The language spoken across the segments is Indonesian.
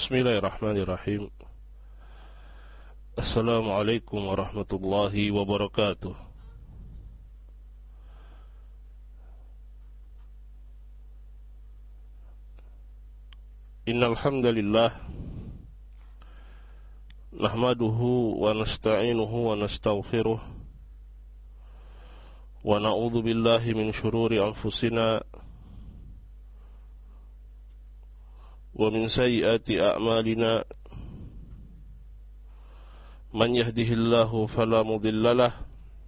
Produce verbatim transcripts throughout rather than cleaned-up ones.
Bismillahirrahmanirrahim. Assalamualaikum warahmatullahi wabarakatuh. Innal hamdalillah nahmaduhu wa nasta'inuhu wa nastaghfiruh wa na'udzu billahi min shururi anfusina wa min sayyiati a'malina. Man yahdihillahu fala mudilla lahu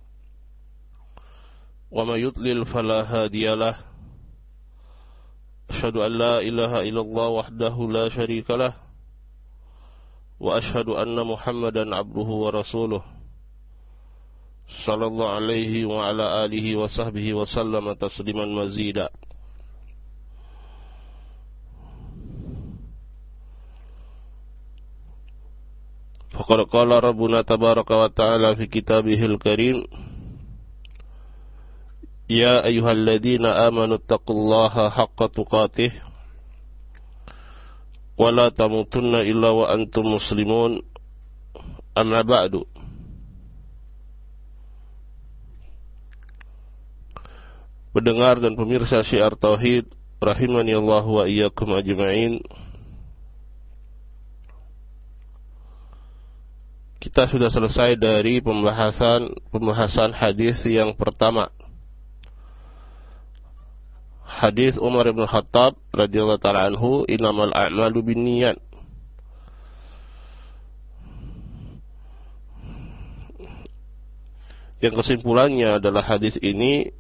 wa may yudlil fala hadiya lahu. Asyhadu an la ilaha illallah wahdahu la syarika lah wa asyhadu anna Muhammadan abduhu wa rasuluh sallallahu alaihi wa ala alihi wa sahbihi wa sallama tasliman mazida. Faqad qala Rabbuna tabaraka wa ta'ala fi kitabihil karim, ya ayyuhalladzina amanu taqullaha haqqa tuqatih wa la tamutunna illa wa antum muslimun. Amma ba'du. Pendengar dan pemirsa Syiar Tauhid rahimani Allah wa iyyakum ajma'in. Kita sudah selesai dari pembahasan pembahasan hadis yang pertama. Hadis Umar bin Khattab radhiyallahu ta'ala anhu, innamal a'malu binniyat. Yang kesimpulannya adalah hadis ini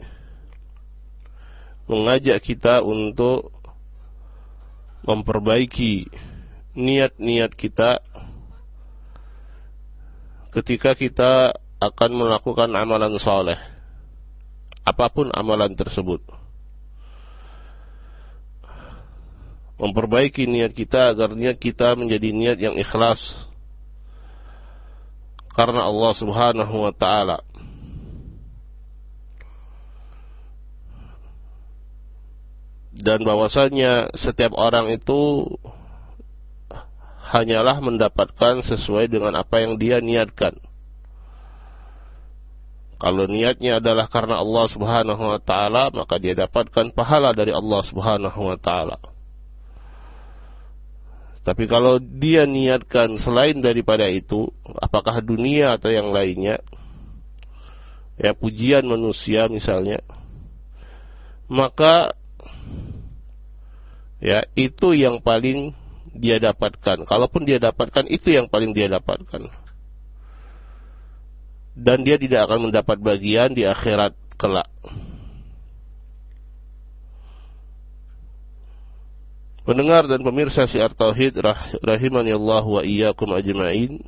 mengajak kita untuk memperbaiki niat-niat kita ketika kita akan melakukan amalan soleh, apapun amalan tersebut. Memperbaiki niat kita agar niat kita menjadi niat yang ikhlas karena Allah Subhanahu wa ta'ala. Dan bahwasanya setiap orang itu hanyalah mendapatkan sesuai dengan apa yang dia niatkan. Kalau niatnya adalah karena Allah Subhanahu wa ta'ala, maka dia dapatkan pahala dari Allah Subhanahu wa ta'ala. Tapi kalau dia niatkan selain daripada itu, apakah dunia atau yang lainnya, ya pujian manusia misalnya, maka ya itu yang paling dia dapatkan. Kalaupun dia dapatkan, itu yang paling dia dapatkan. Dan dia tidak akan mendapat bagian di akhirat kelak. Pendengar dan pemirsa Syiar Tauhid rahimani Allah wa iyyakum ajma'in.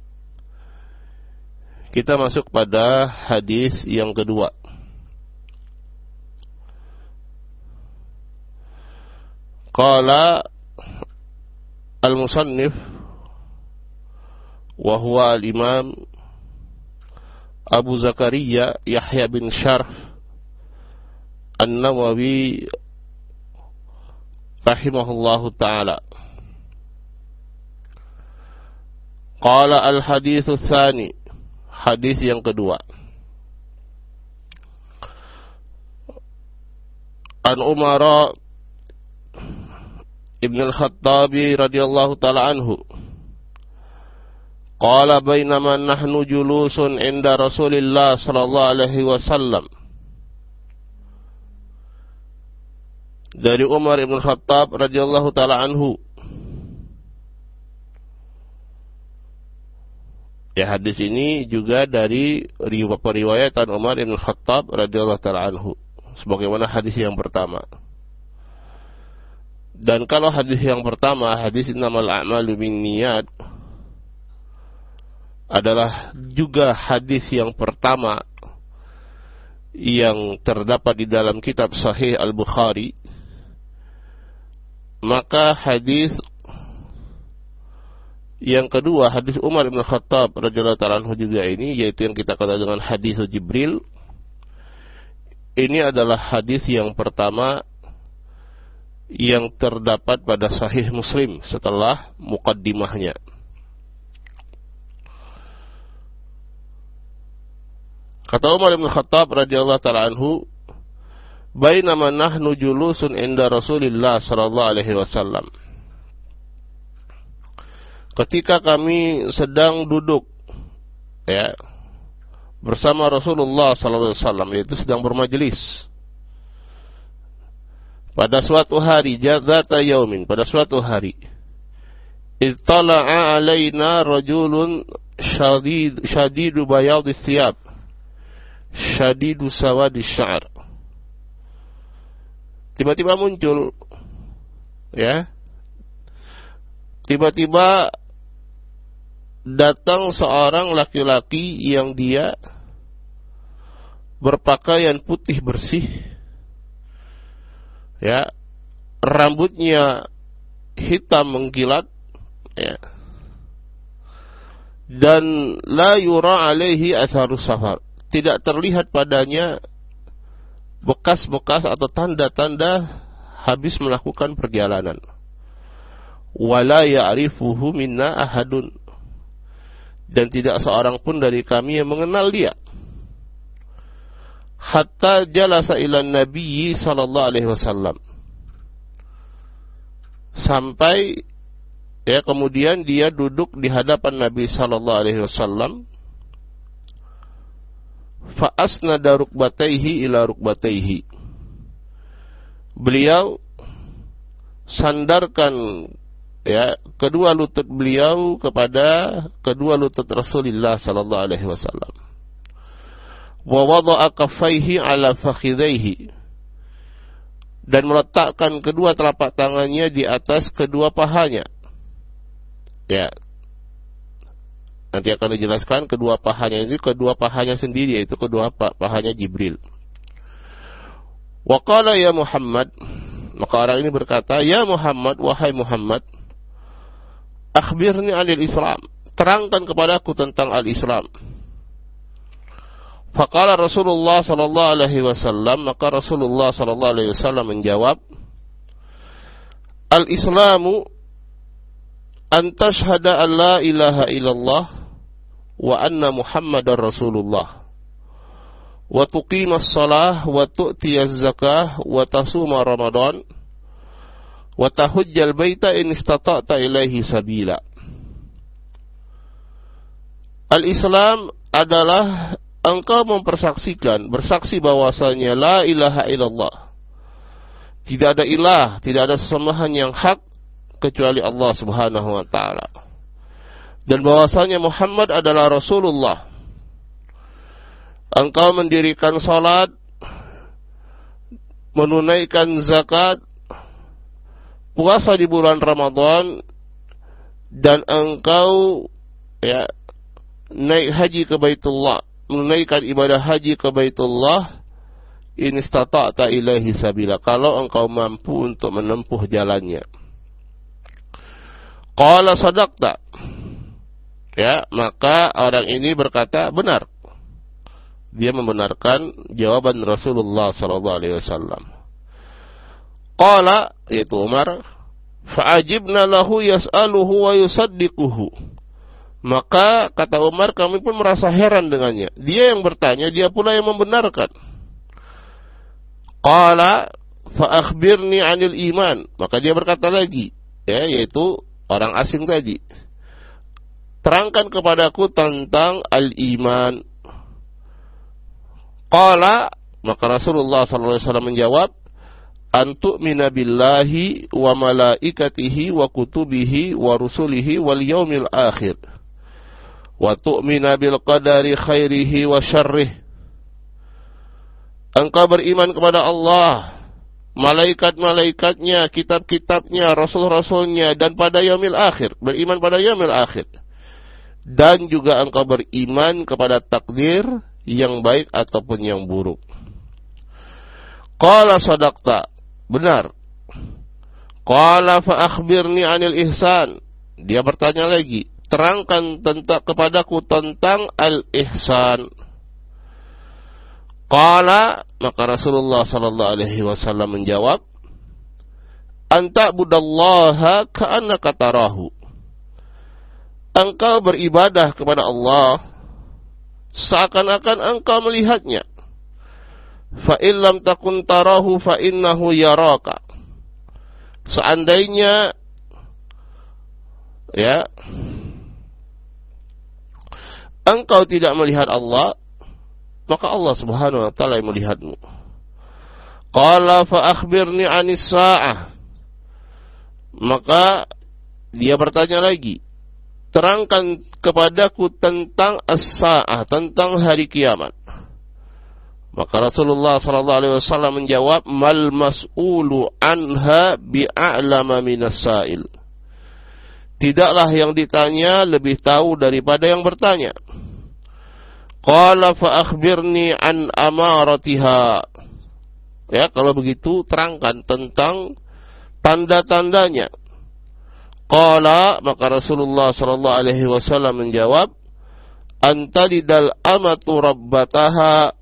Kita masuk pada hadis yang kedua. Qala al-musannif wa huwa al-imam Abu Zakaria Yahya bin Sharf An-Nawawi rahimahullahu ta'ala. Qala al-hadithu tsani, hadis yang kedua. An Umar Ibn al-Khattabi radhiyallahu ta'ala anhu qala bainama nahnu julusun inda Rasulillah sallallahu alaihi wasallam. Dari Umar Ibn Khattab radhiyallahu ta'ala anhu. Ya, hadis ini juga dari periwayatan Umar Ibn Khattab radhiyallahu ta'ala anhu, sebagaimana hadis yang pertama. Dan kalau hadis yang pertama, hadis innamal a'malu binniyat, adalah juga hadis yang pertama yang terdapat di dalam kitab Sahih Al-Bukhari, maka hadis yang kedua, hadis Umar bin Khattab radhiyallahu ta'ala anhu juga ini, yaitu yang kita kenal dengan hadis Jibril, ini adalah hadis yang pertama yang terdapat pada Sahih Muslim setelah muqaddimahnya. Kata Umar bin Khattab radhiyallahu ta'ala anhu, "Bainama nahnu julusun inda Rasulillah sallallahu alaihi wasallam." Ketika kami sedang duduk ya bersama Rasulullah sallallahu alaihi wasallam, yaitu sedang bermajelis. Pada suatu hari, dzata yaumin, pada suatu hari, ittala'a alaina rajulun syadid syadidu bayadis thiyab, syadidu sawadis sya'r. Tiba-tiba muncul ya. Tiba-tiba datang seorang laki-laki yang dia berpakaian putih bersih. Ya, rambutnya hitam mengkilat ya. Dan la yura alaihi atharus safar. Tidak terlihat padanya bekas-bekas atau tanda-tanda habis melakukan perjalanan. Wala ya'rifuhu minna ahadun. Dan tidak seorang pun dari kami yang mengenal dia. Hatta jalasa ila Nabi sallallahu alaihi wasallam. Sampai ya kemudian dia duduk di hadapan Nabi sallallahu alaihi wasallam. Fa asnada rukbatayhi ila rukbatayhi. Beliau sandarkan ya kedua lutut beliau kepada kedua lutut Rasulullah sallallahu alaihi wasallam. Wa wada'a kaffaihi ala fakhidhaihi. Dan meletakkan kedua telapak tangannya di atas kedua pahanya. Ya. Nanti akan dijelaskan kedua pahanya ini kedua pahanya sendiri, yaitu kedua pahanya Jibril. Wa qala ya Muhammad, maka orang ini berkata, "Ya Muhammad, wahai Muhammad, akhbirni 'anil Islam, terangkan kepadaku tentang al-Islam." Faqala Rasulullah sallallahu alaihi wasallam, maka Rasulullah sallallahu alaihi wasallam menjawab, "Al-Islamu an tashhada an la ilaha illallah wa anna Muhammadar Rasulullah wa tuqimas shalah wa tu'tiyaz zakah wa tasuma Ramadan wa tahujjal baita in istata'ta ilaihi sabila." Al-Islam adalah engkau mempersaksikan, bersaksi bahwasanya la ilaha illallah, tidak ada ilah, tidak ada sesembahan yang hak kecuali Allah Subhanahu wa taala, dan bahwasanya Muhammad adalah Rasulullah. Engkau mendirikan salat, menunaikan zakat, puasa di bulan Ramadan, dan engkau ya naik haji ke Baitullah, menunaikan ibadah haji ke Baitullah, in istata'ta ilaihi sabila, kalau engkau mampu untuk menempuh jalannya. Qala sadaqta. Ya, maka orang ini berkata benar. Dia membenarkan jawaban Rasulullah sallallahu alaihi wasallam. Qala, yaitu Umar, fa'ajibna lahu yas'aluhu wa yusaddiquhu. Maka kata Umar, kami pun merasa heran dengannya. Dia yang bertanya, dia pula yang membenarkan. Qala fa akhbirni 'anil iman. Maka dia berkata lagi, ya, yaitu orang asing tadi, terangkan kepadaku tentang al-iman. Qala, maka Rasulullah sallallahu alaihi wasallam menjawab, an tu'mina billahi wa malaikatihi wa kutubihi wa rusulihi wal yaumil akhir wa tu'mina bil qadari khairihi wa syarrih. Engkau beriman kepada Allah, malaikat-malaikatnya, kitab-kitabnya, rasul-rasulnya, dan pada yaumil akhir, beriman pada yaumil akhir. Dan juga engkau beriman kepada takdir yang baik ataupun yang buruk. Qala sadaqta, benar. Qala fa akhbirni 'anil ihsan. Dia bertanya lagi, terangkan tentang kepadaku tentang al-ihsan. Qala, maka Rasulullah sallallahu alaihi wasallam menjawab, anta'budallaha ka'annaka tarahu. Engkau beribadah kepada Allah seakan-akan engkau melihatnya. Fa illam takun tarahu fa innahu yaraka. Seandainya ya engkau tidak melihat Allah, maka Allah Subhanahu wa taala yang melihatmu. Qala fa akhbirni 'anis sa'ah. Maka dia bertanya lagi, terangkan kepadaku tentang as-sa'ah, tentang hari kiamat. Maka Rasulullah sallallahu alaihi wasallam menjawab, mal mas'ulu anha bi'a'lama minas sa'il. Tidaklah yang ditanya lebih tahu daripada yang bertanya. Qala fa akhbirni an amaratiha. Ya, kalau begitu terangkan tentang tanda-tandanya. Qala, maka Rasulullah sallallahu alaihi wasallam menjawab, antalidal amatu rabbataha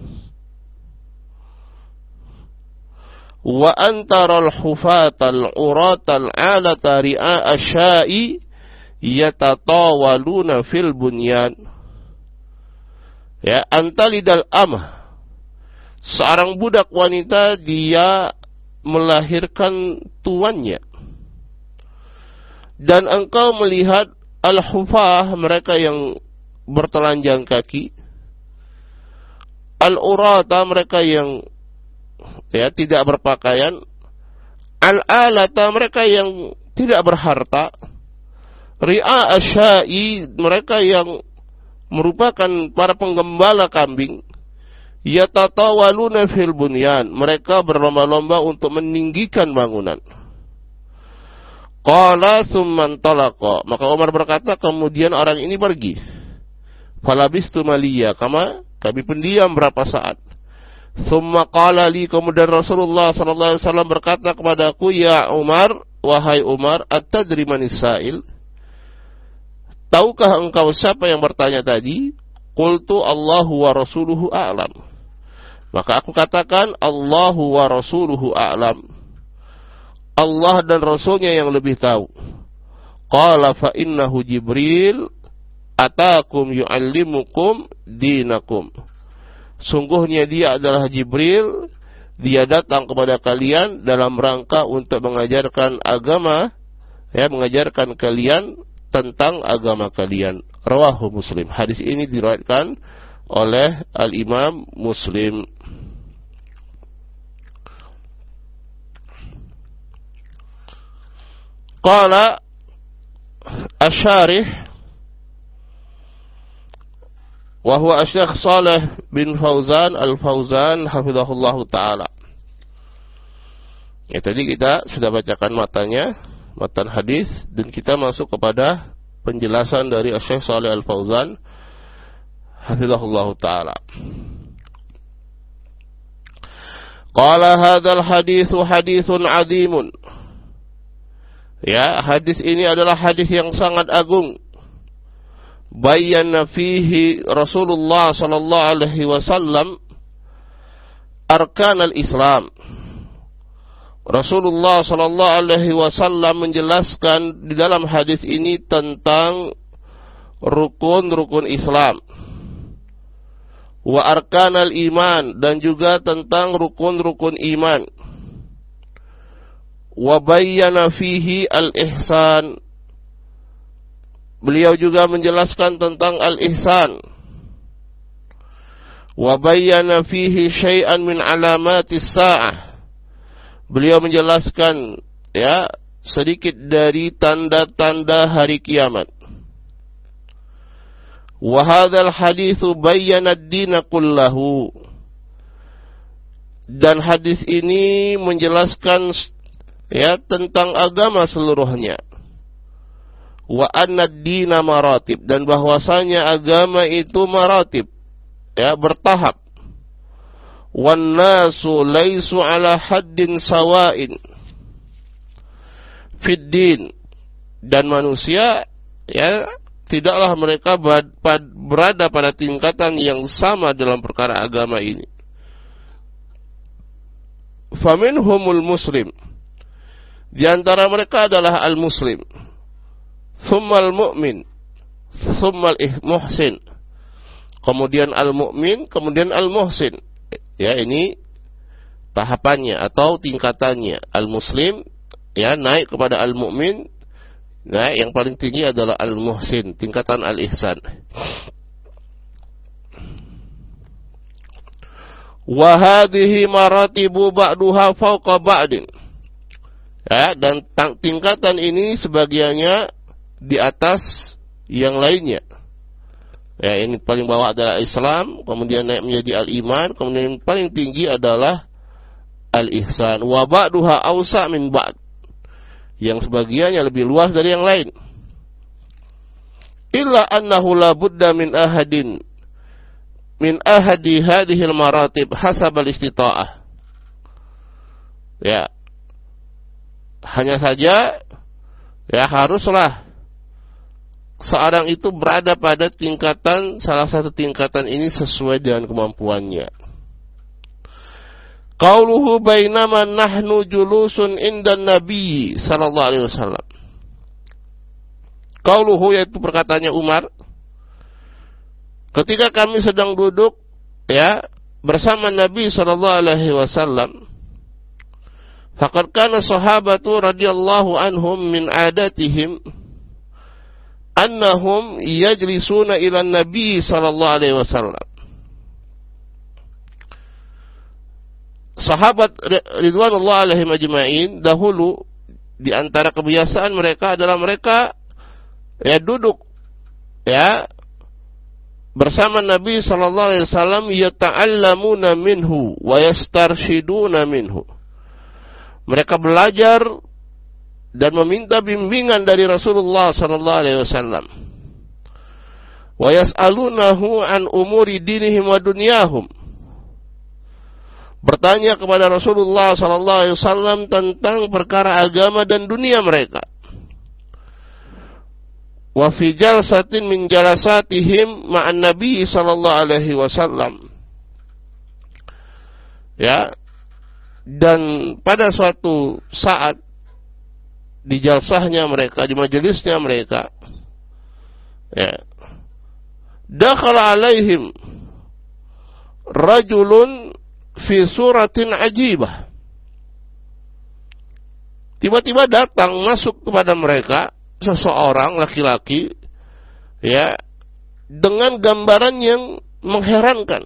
wa antaral hufatal uratal alata ri'a asya'i yatatawaluna fil bunyan. Ya, antalidal amah, seorang budak wanita dia melahirkan tuannya, dan engkau melihat al-hufah, mereka yang bertelanjang kaki, al-urata, mereka yang ya tidak berpakaian, al-alata, mereka yang tidak berharta, ri'a asya'i, mereka yang merupakan para penggembala kambing, yatatawaluna fil bunyan, mereka berlomba-lomba untuk meninggikan bangunan. Qala tsumma talaqa, maka Umar berkata, kemudian orang ini pergi. Falabistu maliya, kama kami pendiam berapa saat. Tsumma qala li, kemudian Rasulullah sallallahu alaihi wasallam berkata kepadaku, ya Umar, wahai Umar, atadri manis sa'il? Tahukah engkau siapa yang bertanya tadi? Qultu Allahu wa rasuluhu a'lam. Maka aku katakan, Allahu wa rasuluhu a'lam. Allah dan Rasulnya yang lebih tahu. Qala fa innahu Jibril atakum yu'allimukum dinakum. Sungguhnya dia adalah Jibril, dia datang kepada kalian dalam rangka untuk mengajarkan agama, ya, mengajarkan kalian tentang agama kalian. Rawahu Muslim. Hadis ini diriwayatkan oleh Al-Imam Muslim. Qala asy-syarih wa huwa Asy-Syaikh Shalih bin Fauzan Al-Fauzan hafizahullahu taala. Ya, tadi kita sudah bacakan matanya, matan hadis, dan kita masuk kepada penjelasan dari Asy-Syaikh Shalih Al-Fauzan hafizahullahu taala. Qala hadzal haditsu haditsun 'azimun. Ya, hadis ini adalah hadis yang sangat agung. Bayyana fihi Rasulullah sallallahu alaihi wasallam arkanal Islam. Rasulullah sallallahu alaihi wasallam menjelaskan di dalam hadis ini tentang rukun-rukun Islam. Wa arkanal iman, dan juga tentang rukun-rukun iman. Wa bayyana fihi al-ihsan. Beliau juga menjelaskan tentang al-ihsan. Wa bayyana fihi syai'an min alamatis sa'ah. Beliau menjelaskan ya sedikit dari tanda-tanda hari kiamat. Wa hadzal haditsu bayyana ad-dina kullahu. Dan hadis ini menjelaskan ya tentang agama seluruhnya. Wa anna ad-dina maratib, dan bahwasanya agama itu maratib, ya, bertahap. Wan nasu laisu ala haddin sawa'in fid din, dan manusia ya tidaklah mereka berada pada tingkatan yang sama dalam perkara agama ini. Faminhumul muslim, Di antara mereka adalah al-muslim, thummal mu'min, thummal muhsin, kemudian al-mu'min, kemudian al-muhsin. Ya, ini tahapannya atau tingkatannya. Al-muslim ya naik kepada al-mu'min. Nah, yang paling tinggi adalah al-muhsin, tingkatan al-ihsan. Wa hadhihi maratibu ba'duha fawqa ba'din. Ya, dan tingkatan ini sebagiannya di atas yang lainnya. Ya, ini paling bawah adalah Islam, kemudian naik menjadi al-iman, kemudian paling tinggi adalah al-ihsan. Wa ba'duha awsa' min ba'd. Yang sebagiannya lebih luas dari yang lain. Illa annahu la budda min ahadin min ahadi hadhihi al-maratib hasab al-istita'ah. Ya. Hanya saja ya haruslah seorang itu berada pada tingkatan, salah satu tingkatan ini sesuai dengan kemampuannya. Qauluhu bainama nahnu julusun indan nabi sallallahu alaihi wasallam. Qauluhu yaitu perkataannya Umar, ketika kami sedang duduk ya bersama Nabi sallallahu alaihi wasallam, faqad kana sahabatu radhiyallahu anhum min adatihim annahum yajlisuna ila nabi sallallahu alaihi wasallam. Sahabat ridwanullah alaihim ajma'in dahulu di antara kebiasaan mereka adalah mereka ya duduk ya bersama Nabi sallallahu alaihi wasallam yata'allamuna minhu wa yastarshiduna minhu. Mereka belajar dan meminta bimbingan dari Rasulullah sallallahu alaihi wasallam. Wa yas'alunahu an umuri dinihim wa dunyahum. Bertanya kepada Rasulullah sallallahu alaihi wasallam tentang perkara agama dan dunia mereka. Wa fi jalsatin min jalasatihim ma'an Nabi sallallahu alaihi wasallam. Ya. Dan pada suatu saat di jalsahnya mereka, di majelisnya mereka, ya, dakhala alaihim rajulun fi suratin ajibah. Tiba-tiba datang masuk kepada mereka seseorang laki-laki ya dengan gambaran yang mengherankan.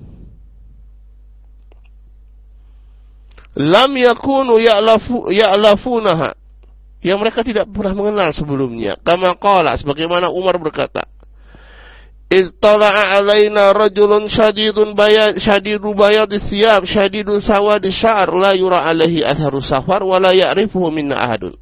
Lam yakunu ya'lafu ya'lafunaha, yang mereka tidak pernah mengenal sebelumnya. Kama qala, sebagaimana Umar berkata, Ittala'a alaina rajulun syadidun bayad syadidu bayadis thiyab syadidu sawadis sya'r la yura alaihi atharu safar wa la ya'rifuhu minna ahadun.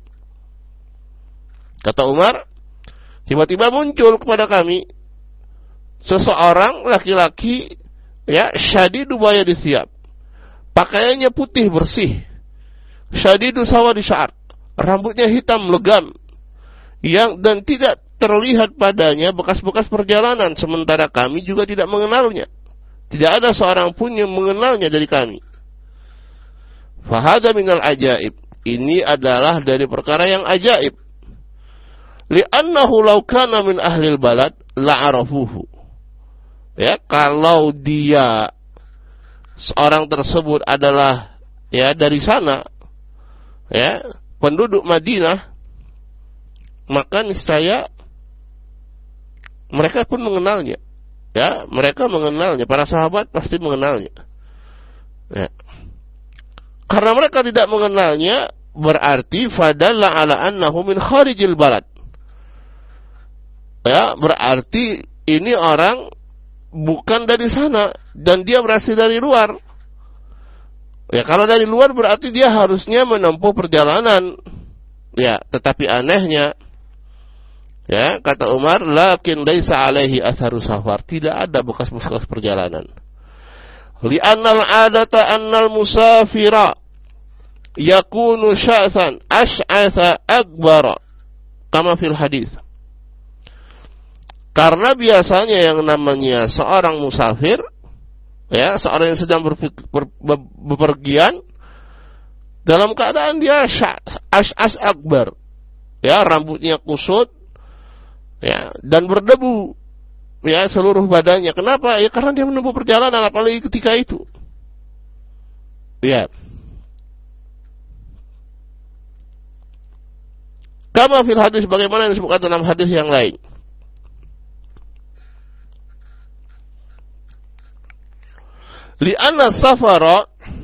Kata Umar, tiba-tiba muncul kepada kami seseorang laki-laki ya syadidu bayadis thiyab, pakaiannya putih bersih, syadidu sawadis sya'r, rambutnya hitam legam, yang dan tidak terlihat padanya bekas-bekas perjalanan, sementara kami juga tidak mengenalnya. Tidak ada seorang pun yang mengenalnya dari kami. Fahadha minal ajaib, ini adalah dari perkara yang ajaib. Li'annahu law kana min ahlil balad la'arafuhu. Ya, kalau dia seorang tersebut adalah ya dari sana, ya, penduduk Madinah, maka niscaya mereka pun mengenalnya. Ya, mereka mengenalnya, para sahabat pasti mengenalnya. Ya. Karena mereka tidak mengenalnya, berarti fadalla ala annahu min kharijil balad. Ya, berarti ini orang bukan dari sana dan dia berasal dari luar. Ya, kalau dari luar berarti dia harusnya menempuh perjalanan. Ya, tetapi anehnya, ya, kata Umar, lakin laisa alaihi atharu safar, tidak ada bekas-bekas perjalanan. Li'annal adata annal musafira yakunu sya'than ash'atha akbara kama fil hadis. Karena biasanya yang namanya seorang musafir, ya, seorang yang sedang berpergian dalam keadaan dia as-as akbar, ya, rambutnya kusut, ya, dan berdebu, ya, seluruh badannya. Kenapa? Ya karena dia menempuh perjalanan, apalagi ketika itu. Ya. Kama fil hadis, bagaimana yang disebutkan dalam hadis yang lain. Li'anna safara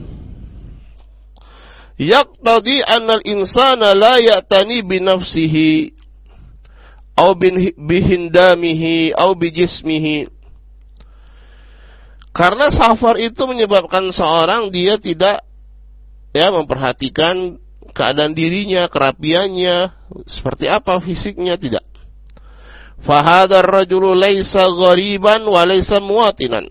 yaqtadi anna al-insana la ya'tani bi nafsihi aw bihindamihi aw bijismihi. Karena safar itu menyebabkan seorang dia tidak, ya, memperhatikan keadaan dirinya, kerapiannya, seperti apa fisiknya, tidak. Fa hadzal rajulu laisa ghariban wa laisa muwatinan.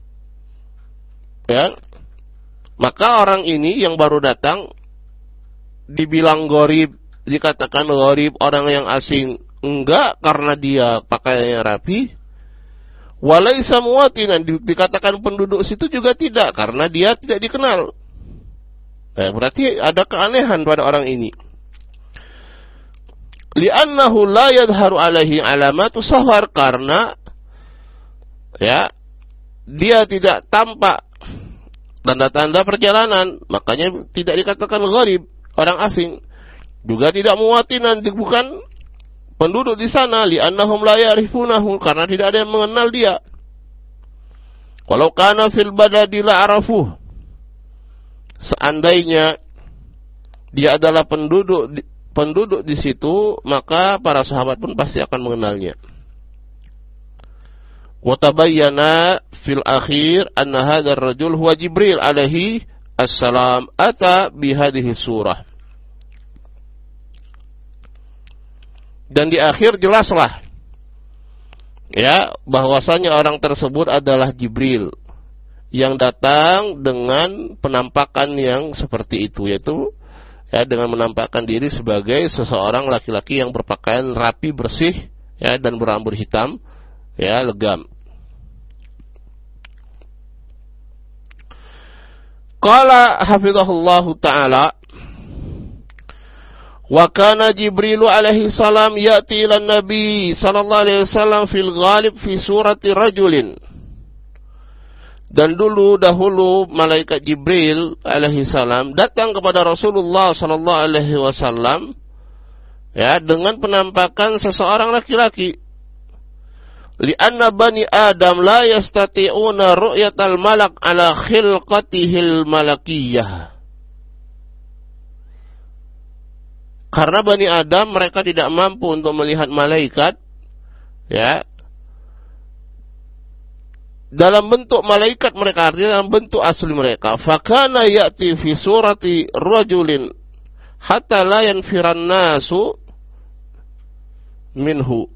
Ya. Maka orang ini yang baru datang dibilang gharib, dikatakan gharib, orang yang asing, enggak karena dia pakaiannya rapi. Walaisa muwatinan, dikatakan penduduk situ juga tidak karena dia tidak dikenal. Eh, berarti ada keanehan pada orang ini. Li'annahu la yadharu alaihi alamatu safar, karena, ya, dia tidak tampak tanda-tanda perjalanan, makanya tidak dikatakan gharib, orang asing. Juga tidak muwatinan, bukan penduduk di sana, li'annahum la ya'rifunahu, karena tidak ada yang mengenal dia. Walau kana fil badadi la arafuh, seandainya dia adalah penduduk penduduk di situ, maka para sahabat pun pasti akan mengenalnya. Wa tabayyana fil akhir anna hadzal rajul huwa Jibril alaihi assalam ata bi hadhihi surah. Dan di akhir jelaslah, ya, bahwasanya orang tersebut adalah Jibril yang datang dengan penampakan yang seperti itu, yaitu, ya, dengan menampakkan diri sebagai seseorang laki-laki yang berpakaian rapi, bersih, ya, dan berambut hitam, ya, legam. Qala hafizahullahu ta'ala, wa kana Jibrilu alaihi salam ya'ti ila Nabi sallallahu alaihi wasallam fil ghalib fi surati rajulin. Dan dulu dahulu malaikat Jibril alaihi salam datang kepada Rasulullah sallallahu alaihi wasallam, ya, dengan penampakan seseorang laki-laki. Li'anna bani Adam la yastati'una ru'yatal malak ala khilqatihil malakiyah. Karena Bani Adam mereka tidak mampu untuk melihat malaikat, ya, dalam bentuk malaikat mereka, artinya dalam bentuk asli mereka. Fakana ya'ti fi surati rajulin hatta la yanfiran nasu minhu.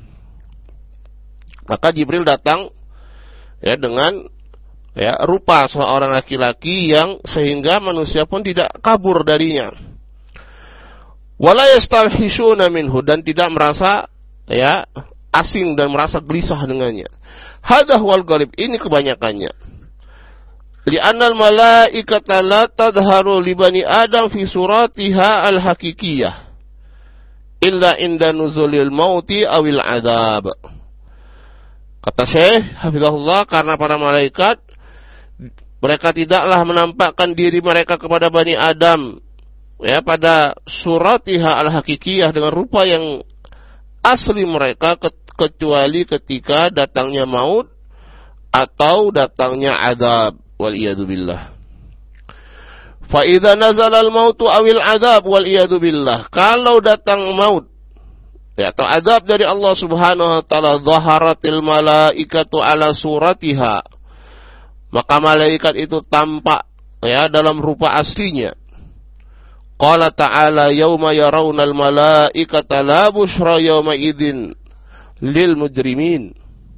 Maka Jibril datang, ya, dengan, ya, rupa seorang laki-laki yang sehingga manusia pun tidak kabur darinya. Wala yastalhishuna minhu, dan tidak merasa, ya, asing dan merasa gelisah dengannya. Hadha wal gharib, ini kebanyakannya. Li'annal malaikata la tadharu li bani Adam fi suratiha al-hakikiyah illa inda nuzulil mauti awil adab. Kata Syekh hafizahullah, karena para malaikat mereka tidaklah menampakkan diri mereka kepada Bani Adam, ya, pada suratiha al-hakikiyah, dengan rupa yang asli mereka, kecuali ketika datangnya maut atau datangnya azab, wal iyadu billah. Fa idza nazala al-mautu awil azab, wal iyadu billah, kalau datang maut, ya, atau azab dari Allah Subhanahu wa taala, zaharatil malaikatu ala suratiha, maka malaikat itu tampak, ya, dalam rupa aslinya. Qala ta'ala yauma yarawnal malaikata la busyra yauma idzin lil mujrimin.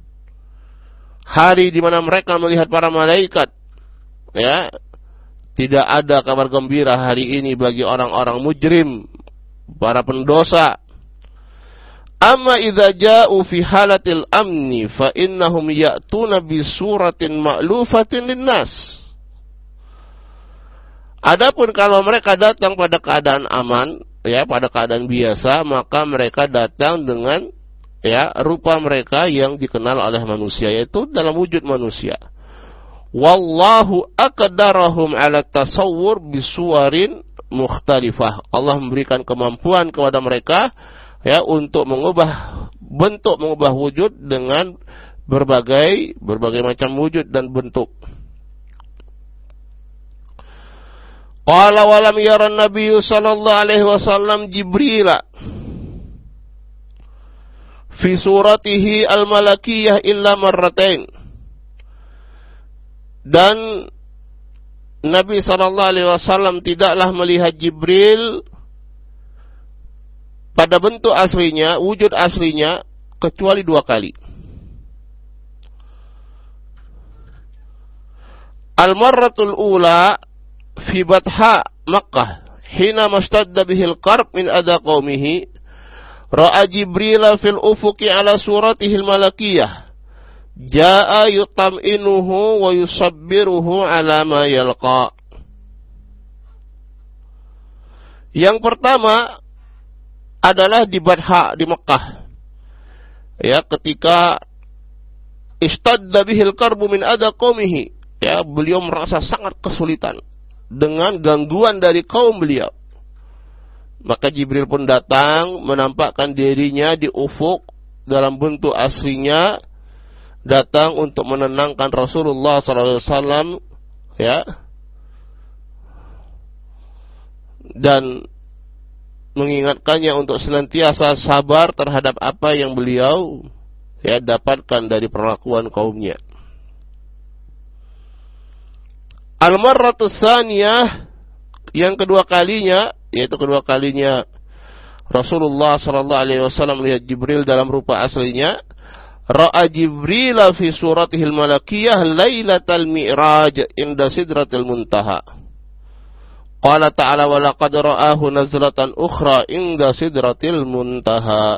Hari di mana mereka melihat para malaikat, ya, tidak ada kabar gembira hari ini bagi orang-orang mujrim, para pendosa. Amma idza ja'u fi halatil amni fa innahum ya'tuna bi suratin ma'lufatin linnas. Adapun kalau mereka datang pada keadaan aman, ya, pada keadaan biasa, maka mereka datang dengan, ya, rupa mereka yang dikenal oleh manusia, yaitu dalam wujud manusia. Wallahu aqdarahum ala tasawwur bisuwarin mukhtalifah. Allah memberikan kemampuan kepada mereka, ya, untuk mengubah bentuk, mengubah wujud dengan berbagai berbagai macam wujud dan bentuk. Qala wa lam yara an-nabiy sallallahu alaihi wasallam Jibril fi suratihi al-malakiyah illa marratain. Dan Nabi sallallahu alaihi wasallam tidaklah melihat Jibril pada bentuk aslinya, wujud aslinya, kecuali dua kali. Al-marratul ula fi Batha Makkah hina mashtadda bihil qarb min adha qaumihi ra'a Jibril fil ufuqi ala suratihi al-malakiyah jaa yutam'inuhu wa yusabbiruhu ala ma yalqa. Yang pertama adalah di Batha di Makkah, ya, ketika ishtadda bihil qarbu min adha qaumihi, ya, beliau merasa sangat kesulitan dengan gangguan dari kaum beliau. Maka Jibril pun datang menampakkan dirinya di ufuk dalam bentuk aslinya, datang untuk menenangkan Rasulullah sallallahu alaihi wasallam, ya, dan mengingatkannya untuk senantiasa sabar terhadap apa yang beliau, ya, dapatkan dari perlakuan kaumnya. Al-marratu tsaniyah, yang kedua kalinya, yaitu kedua kalinya Rasulullah sallallahu alaihi wasallam melihat Jibril dalam rupa aslinya. Ra'a Jibril fi suratihil malakiyah lailatal mi'raj inda sidratil muntaha. Qala ta'ala wa laqad ra'ahu nazlatan ukhra inda sidratil muntaha.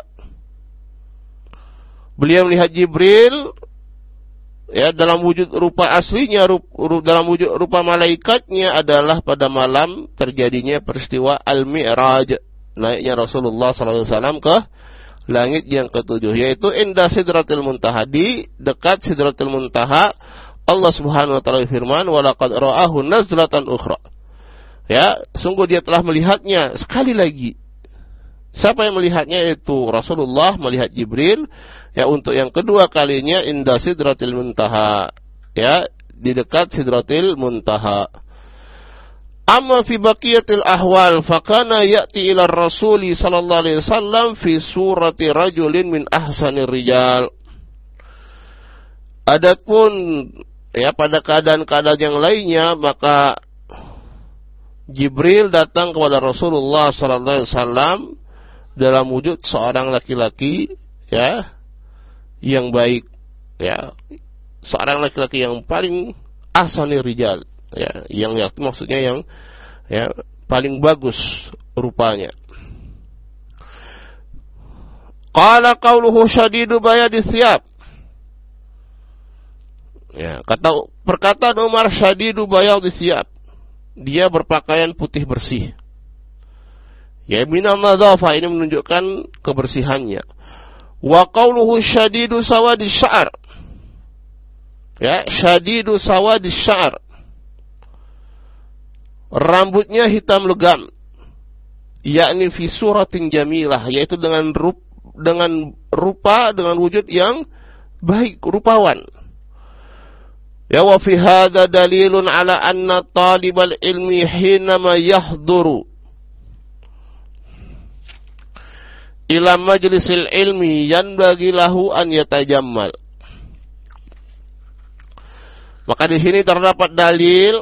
Beliau melihat Jibril, ya, dalam wujud rupa aslinya, rup, rup, dalam wujud rupa malaikatnya adalah pada malam terjadinya peristiwa Al-Mi'raj, naiknya Rasulullah sallallahu alaihi wasallam ke langit yang ketujuh, yaitu inda sidratil muntaha, di dekat sidratil muntaha. Allah Subhanahu wa taala firman, wa laqad ra'ahu nazlatan ukhra. Ya, sungguh dia telah melihatnya sekali lagi. Siapa yang melihatnya? Itu Rasulullah melihat Jibril, ya, untuk yang kedua kalinya inda sidratil muntaha, ya, di dekat sidratil muntaha. Amma fi baqiyatil ahwal fakana ya'ti ila Rasuli sallallahu alaihi wasallam fi surati rajulin min ahsanir rijal. Adapun, ya, pada keadaan-keadaan yang lainnya, maka Jibril datang kepada Rasulullah sallallahu alaihi wasallam dalam wujud seorang laki-laki, ya, yang baik, ya, seorang laki-laki yang paling ahsanir rijal, ya, yang, ya, maksudnya yang, ya, paling bagus rupanya. Qala qauluhu syadidu bayadis thiyab. Ya, kata perkataan Umar syadidu bayadis thiyab, dia berpakaian putih bersih. Ya, minan nadhafah, ini menunjukkan kebersihannya. Wa qauluhu syadidu sawadis sya'r. Ya, syadidu sawadis sya'r, rambutnya hitam legam, yakni fi suratin jamilah, yaitu dengan rup, dengan rupa, dengan wujud yang baik, rupawan. Ya, wa fi hadza dalilun ala anna talibal ilmi hinama yahduru ila majlisil ilmi yanbaghi lahu an yatajammal. Maka di sini terdapat dalil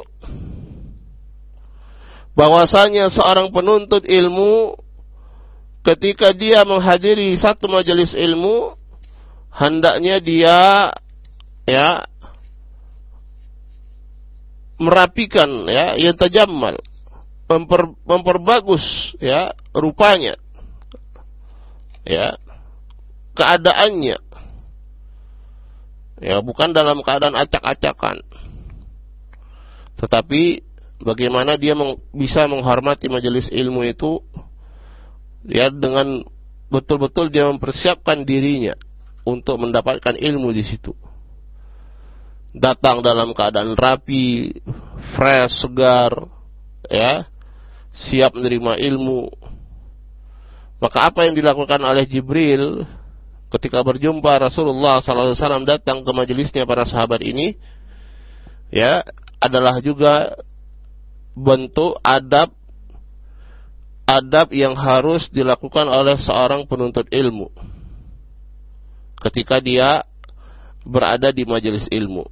bahwasanya seorang penuntut ilmu ketika dia menghadiri satu majelis ilmu, hendaknya dia, ya, merapikan, ya, yatajammal, memper, memperbagus, ya, rupanya, ya, keadaannya, ya, bukan dalam keadaan acak-acakan, tetapi bagaimana dia meng, bisa menghormati majelis ilmu itu, ya, dengan betul-betul dia mempersiapkan dirinya untuk mendapatkan ilmu di situ. Datang dalam keadaan rapi, fresh, segar, ya, siap menerima ilmu. Maka apa yang dilakukan oleh Jibril ketika berjumpa Rasulullah sallallahu alaihi wasallam datang ke majelisnya para sahabat ini, ya, adalah juga bentuk adab adab yang harus dilakukan oleh seorang penuntut ilmu ketika dia berada di majelis ilmu.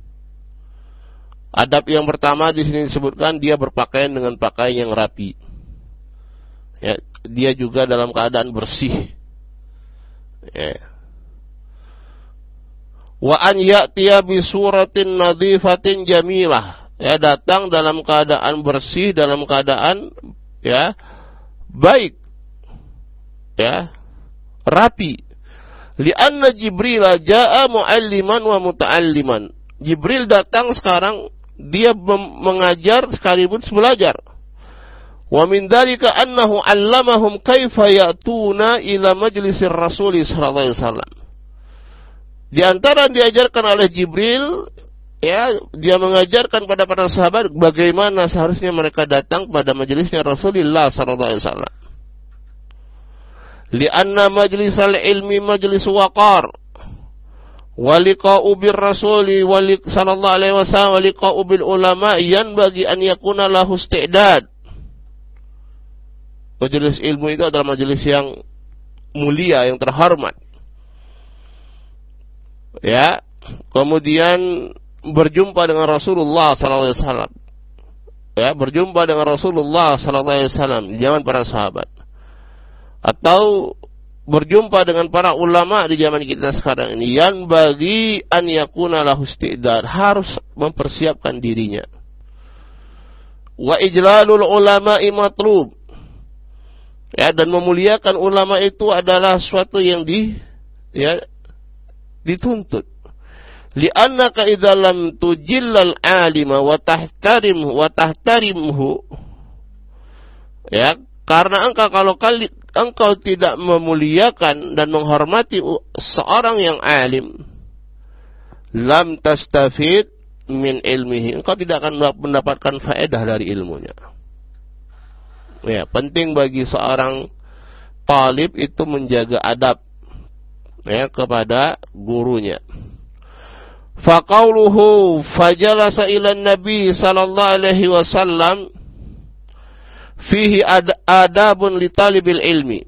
Adab yang pertama di sini disebutkan dia berpakaian dengan pakaian yang rapi. Ya, dia juga dalam keadaan bersih. Ya. Wa an ya'tiya bi suratin nadhifatin jamilah. Ya, datang dalam keadaan bersih, dalam keadaan, ya, baik, ya, rapi. Lianna Jibril jaa mualliman wa muta'alliman. Jibril datang sekarang dia mengajar sekaligus belajar. Wa min dzalika annahu 'allamahum kaifa ya'tuna ila majlisir Rasul sallallahu alaihi wasallam. Di antara yang diajarkan oleh Jibril, ya, dia mengajarkan pada para sahabat bagaimana seharusnya mereka datang pada majelisnya Rasulullah sallallahu alaihi wasallam. Lianna majlisal ilmi majlis waqar. Wa liqa'u bir rasuli wa sallallahu alaihi wasallam wa liqa'u bil ulama yanbaghi an yakuna lahu isti'dad. Majelis ilmu itu adalah majelis yang mulia, yang terhormat. Ya, kemudian berjumpa dengan Rasulullah sallallahu alaihi wasallam. Ya, berjumpa dengan Rasulullah sallallahu alaihi wasallam di zaman para sahabat. Atau berjumpa dengan para ulama di zaman kita sekarang ini, yang bagi an yakuna lahu isti'dad, harus mempersiapkan dirinya. Wa ijlalul ulama'i matlub. Ya, dan memuliakan ulama itu adalah suatu yang di ya dituntut. Li'annaka idza lam tujillal 'alima wa tahtarimhu wa tahtarimhu, ya, karena engkau kalau kali engkau tidak memuliakan dan menghormati seorang yang alim, lam tastafid min ilmihi, engkau tidak akan mendapatkan faedah dari ilmunya. Ya, penting bagi seorang talib itu menjaga adab, ya, kepada gurunya. Faqauluhu fajalasa ila Nabi sallallahu alaihi wasallam fihi ad- adabun li talibil ilmi.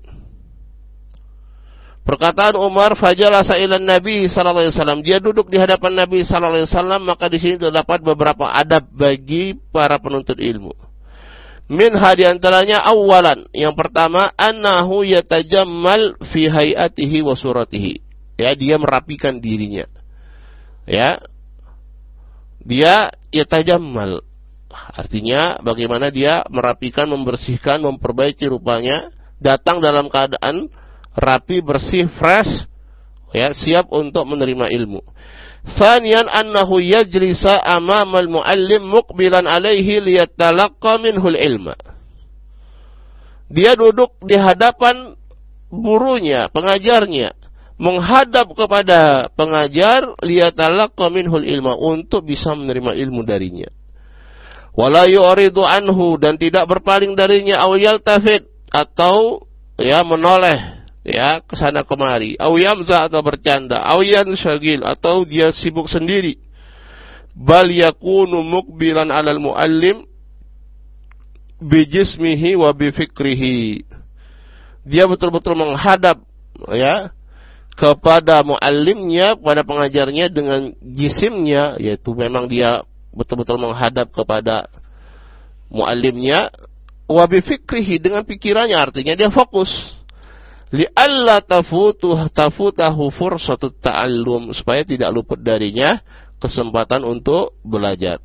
Perkataan Umar fajalasa ila Nabi sallallahu alaihi wasallam, dia duduk di hadapan Nabi sallallahu alaihi wasallam, maka di sini terdapat beberapa adab bagi para penuntut ilmu. Minha di antaranya awalan, yang pertama, annahu yatajammal fi hayatihi wa suratihi. Ya, dia merapikan dirinya. Ya. Dia yatajammal. Artinya bagaimana dia merapikan, membersihkan, memperbaiki rupanya, datang dalam keadaan rapi, bersih, fresh, ya, siap untuk menerima ilmu. Thaniyan annahu yajlisa amamal muallim muqbilan alaihi liyatalaqqa minhul ilma. Dia duduk di hadapan gurunya, pengajarnya, menghadap kepada pengajar, liyatalaqqa minhul ilma, untuk bisa menerima ilmu darinya. Wala yu'ridu anhu, dan tidak berpaling darinya, aw yaltafid, atau, ya, menoleh, ya, kesana kemari, au yamza, atau bercanda, au yanshagil, atau dia sibuk sendiri. Bal yakunu muqbilan 'alal muallim bi jismihi wa bi fikrihi. Dia betul-betul menghadap, ya, kepada muallimnya, pada pengajarnya dengan jisimnya, yaitu memang dia betul-betul menghadap kepada muallimnya, wa bi fikrihi, dengan pikirannya, artinya dia fokus. Li'alla tafutuh tafutahu fursatut ta'allum, supaya tidak luput darinya kesempatan untuk belajar.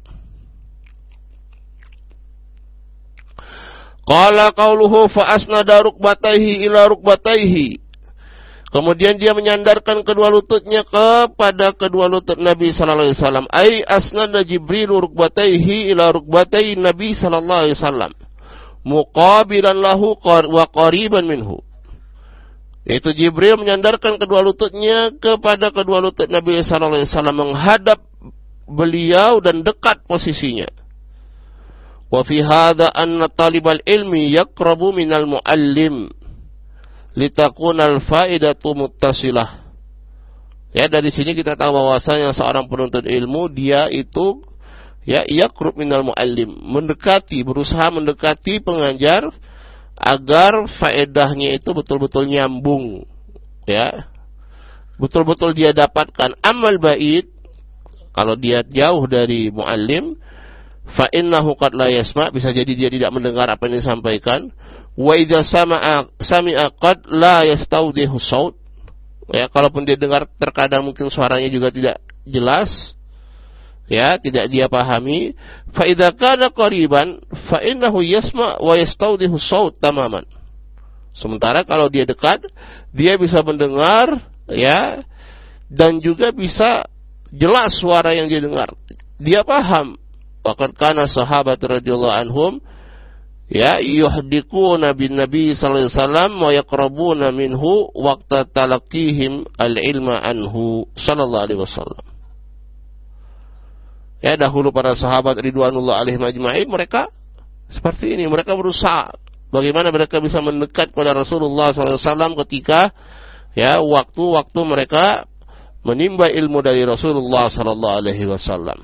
Qala qauluhu fa asnada rukbatayhi ila rukbatayhi. Kemudian dia menyandarkan kedua lututnya kepada kedua lutut Nabi sallallahu alaihi wasallam. Ai asnada Jibril rukbatayhi ila rukbatay Nabi sallallahu alaihi wasallam. Muqabilan lahu wa qariban minhu. Yaitu Jibril menyandarkan kedua lututnya kepada kedua lutut Nabi sallallahu alaihi wasallam, menghadap beliau dan dekat posisinya. Wa fi hadza anna talibal ilmi yaqrabu minal muallim litakunal faidatu muttasilah. Ya, dari sini kita tahu bahwasanya seorang penuntut ilmu dia itu ya yaqrub minal muallim, mendekati, berusaha mendekati pengajar agar faedahnya itu betul-betul nyambung, ya. Betul-betul dia dapatkan. Amal ba'id, kalau dia jauh dari muallim, fa innahu qad la yasma', bisa jadi dia tidak mendengar apa yang disampaikan. Wa idza sama'a sami'a qad la yastawdihu shaut. Ya, kalaupun dia dengar terkadang mungkin suaranya juga tidak jelas. Ya, tidak dia pahami. Fa idza kana qariban fa innahu yasma' wa yastawdihu shaut tamaman. Sementara kalau dia dekat, dia bisa mendengar, ya, dan juga bisa jelas suara yang dia dengar. Dia paham. Bahkan kana sahabat radhiyallahu anhum ya yuhdikuna bin nabi sallallahu alaihi wasallam wa yaqrabuna minhu waqta talaqihim al-ilma anhu sallallahu alaihi wasallam. Ya, dahulu para sahabat ridwanullah alaihim ajma'in mereka seperti ini, mereka berusaha bagaimana mereka bisa mendekat kepada Rasulullah sallallahu alaihi wasallam ketika ya waktu-waktu mereka menimba ilmu dari Rasulullah sallallahu alaihi wasallam.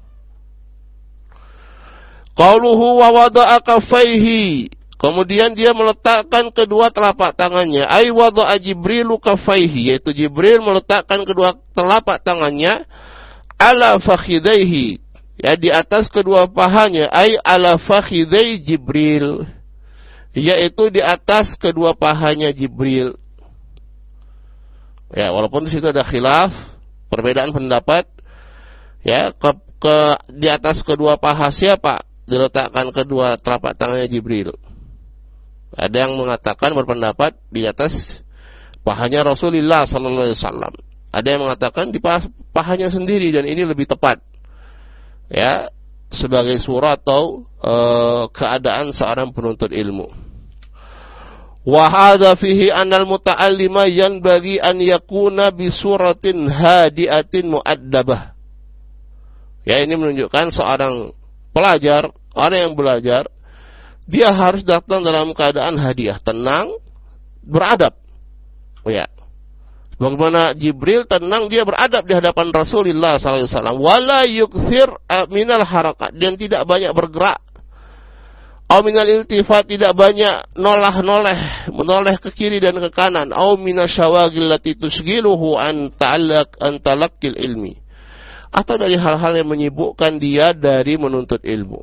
Qauluhu wa wada'a kaffaihi, kemudian dia meletakkan kedua telapak tangannya. Ai wada'a Jibrilu kaffaihi, yaitu Jibril meletakkan kedua telapak tangannya ala fakhidaihi, ya, di atas kedua pahanya. Ai ala fakhidai Jibril, yaitu di atas kedua pahanya Jibril. Ya, walaupun di situ ada khilaf, perbedaan pendapat, ya, ke, ke di atas kedua paha siapa diletakkan kedua telapak tangannya Jibril. Ada yang mengatakan berpendapat di atas pahanya Rasulullah sallallahu alaihi wasallam. Ada yang mengatakan di pahanya sendiri, dan ini lebih tepat. Ya, sebagai surah atau e, keadaan seorang penuntut ilmu. Wa hadza fihi anal muta'allima yanbaghi an yakuna bi suratin hadiatin mu'addabah. Ya, ini menunjukkan seorang pelajar, orang yang belajar, dia harus datang dalam keadaan hadiah, tenang, beradab. Ya. Bagaimana Jibril tenang, dia beradab di hadapan Rasulullah sallallahu alaihi wasallam. Wala yukthir minal harakat, dan tidak banyak bergerak. Au minal iltifat, tidak banyak nolah-noleh, menoleh ke kiri dan ke kanan. Au minasyawagil lati tusghiluhu an ta'allaq an talaqqil ilmi, atau dari hal-hal yang menyibukkan dia dari menuntut ilmu.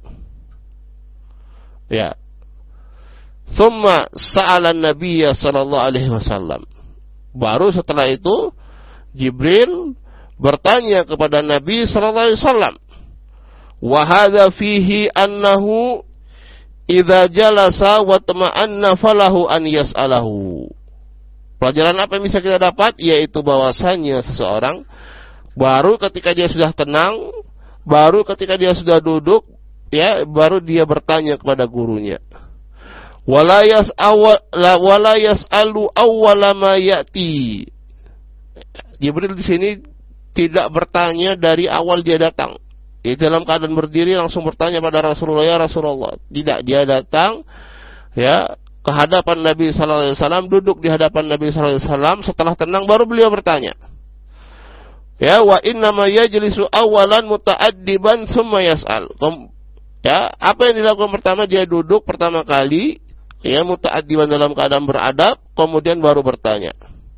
Ya. Thumma sa'ala an-nabiyya sallallahu alaihi wasallam. Baru setelah itu Jibril bertanya kepada Nabi sallallahu alaihi wasallam. Wa hadza fihi annahu idza jalasa wa tama'anna falahu an yas'alahu. Pelajaran apa yang bisa kita dapat? Yaitu bahwasanya seseorang baru ketika dia sudah tenang, baru ketika dia sudah duduk, ya, baru dia bertanya kepada gurunya. Wala yas'alu awwala ma ya'ti. Jibril di sini tidak bertanya dari awal dia datang. Di dalam keadaan berdiri langsung bertanya pada Rasulullah, ya Rasulullah. Tidak, dia datang ya ke hadapan Nabi sallallahu alaihi wasallam, duduk di hadapan Nabi sallallahu alaihi wasallam, setelah tenang baru beliau bertanya. Ya, wa inna ma yajlisu awalan muta'addiban thumma yas'al. Ya, apa yang dilakukan pertama, dia duduk pertama kali, ya, muta'addiban dalam keadaan beradab, kemudian baru bertanya.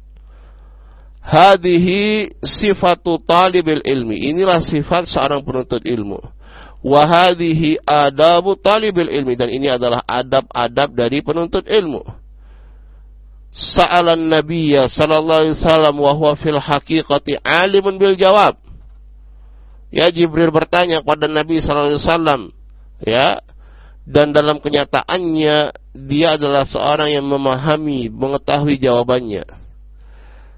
Hadhihi sifatu talibil ilmi, inilah sifat seorang penuntut ilmu. Wa hadhihi adabu talibil ilmi, dan ini adalah adab-adab dari penuntut ilmu. Sa'alan nabiyya sallallahu alaihi wasallam wa huwa fil haqiqati alimun bil jawab. Ya, Jibril bertanya kepada Nabi sallallahu alaihi wasallam, ya, dan dalam kenyataannya dia adalah seorang yang memahami, mengetahui jawabannya.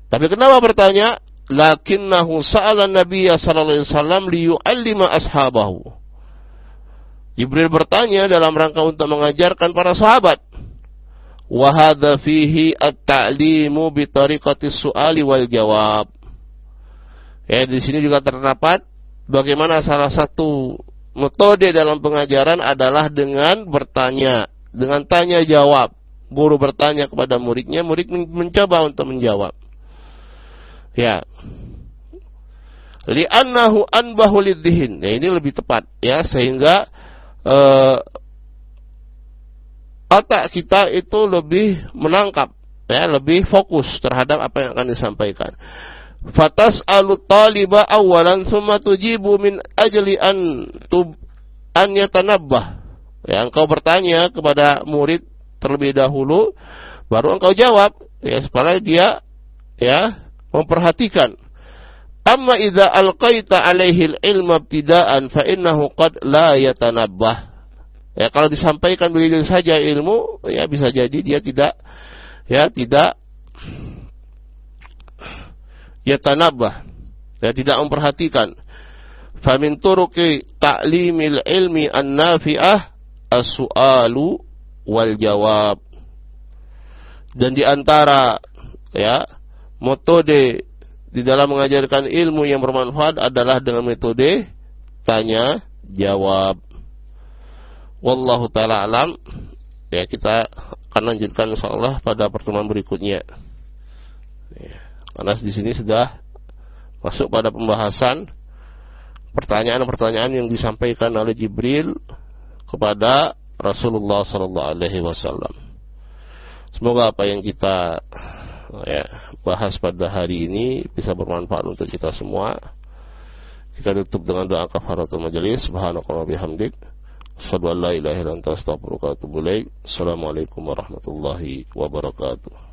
Tapi kenapa bertanya? Lakinnahu sa'ala Nabiyya sallallahu alaihi wasallam liyu'allima ashabahu. Jibril bertanya dalam rangka untuk mengajarkan para sahabat. Wa hadza fihi at-ta'limu bi tariqati su'ali wal jawab. Ya, di sini juga terdapat bagaimana salah satu metode dalam pengajaran adalah dengan bertanya, dengan tanya jawab. Guru bertanya kepada muridnya, murid mencoba untuk menjawab. Ya. Li'annahu anbahu lidhihin. Ya, ini lebih tepat ya, sehingga uh, otak kita itu lebih menangkap, ya, lebih fokus terhadap apa yang akan disampaikan. Fatas'alu taliba awalan tsumma tujibu min ajli an tub an yatanabbah. Ya, engkau bertanya kepada murid terlebih dahulu, baru engkau jawab, ya, supaya dia ya memperhatikan. Amma idza alqaita alaihi al-ilma ibtida'an fa innahu qad la yatanabbah. Ya, kalau disampaikan begitu saja ilmu, ya bisa jadi dia tidak ya tidak yatanabbah, ya tidak memperhatikan. Fa min turuqi ta'limil ilmi an-nafi'ah as-su'alu wal jawab. Dan di antara ya metode di dalam mengajarkan ilmu yang bermanfaat adalah dengan metode tanya jawab. Wallahu ta'ala alam. Ya, kita akan lanjutkan insyaallah pada pertemuan berikutnya. Ya, karena di sini sudah masuk pada pembahasan pertanyaan-pertanyaan yang disampaikan oleh Jibril kepada Rasulullah sallallahu alaihi wasallam. Semoga apa yang kita ya, bahas pada hari ini bisa bermanfaat untuk kita semua. Kita tutup dengan doa kafaratul majelis. Subhanakallahumma bihamdik, asyhadu an la ilaha illa anta, astaghfiruka wa atubu ilaik. Assalamualaikum warahmatullahi wabarakatuh.